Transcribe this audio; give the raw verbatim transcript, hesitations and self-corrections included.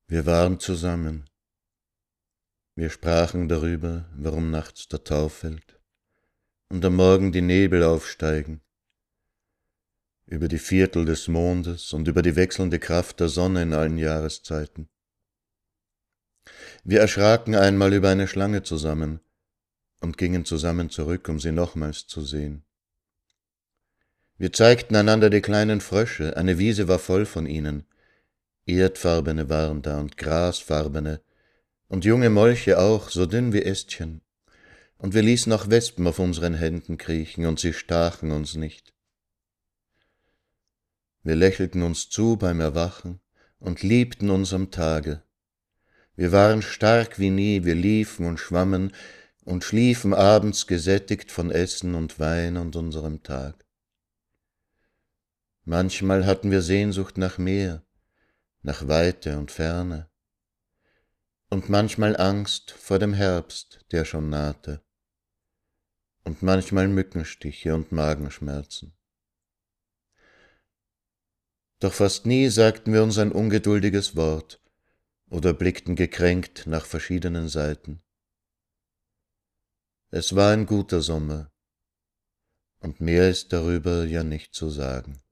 Wir waren zusammen. Wir sprachen darüber, warum nachts der Tau fällt und am Morgen die Nebel aufsteigen, über die Viertel des Mondes und über die wechselnde Kraft der Sonne in allen Jahreszeiten. Wir erschraken einmal über eine Schlange zusammen und gingen zusammen zurück, um sie nochmals zu sehen. Wir zeigten einander die kleinen Frösche, eine Wiese war voll von ihnen. Erdfarbene waren da und grasfarbene und junge Molche auch, so dünn wie Ästchen. Und wir ließen auch Wespen auf unseren Händen kriechen, und sie stachen uns nicht. Wir lächelten uns zu beim Erwachen und liebten uns am Tage. Wir waren stark wie nie, wir liefen und schwammen und schliefen abends gesättigt von Essen und Wein und unserem Tag. Manchmal hatten wir Sehnsucht nach Meer, nach Weite und Ferne, und manchmal Angst vor dem Herbst, der schon nahte, und manchmal Mückenstiche und Magenschmerzen. Doch fast nie sagten wir uns ein ungeduldiges Wort oder blickten gekränkt nach verschiedenen Seiten. Es war ein guter Sommer, und mehr ist darüber ja nicht zu sagen.